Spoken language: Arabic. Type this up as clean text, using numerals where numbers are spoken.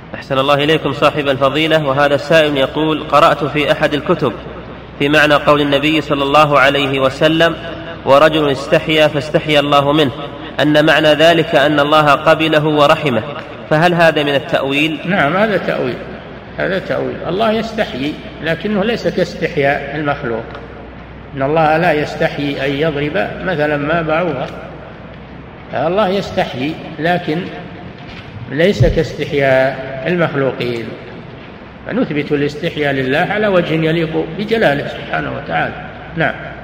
أحسن الله إليكم صاحب الفضيلة. وهذا السائل يقول: قرأت في أحد الكتب في معنى قول النبي صلى الله عليه وسلم: ورجل استحيا فاستحيا الله منه، أن معنى ذلك أن الله قبله ورحمه، فهل هذا من التأويل؟ نعم، هذا تأويل، هذا تأويل. الله يستحيي لكنه ليس كاستحياء المخلوق. إن الله لا يستحيي أن يضرب مثلا ما بعوضة، الله يستحيي لكن ليس كاستحياء المخلوقين، فنثبت الاستحياء لله على وجه يليق بجلاله سبحانه وتعالى. نعم.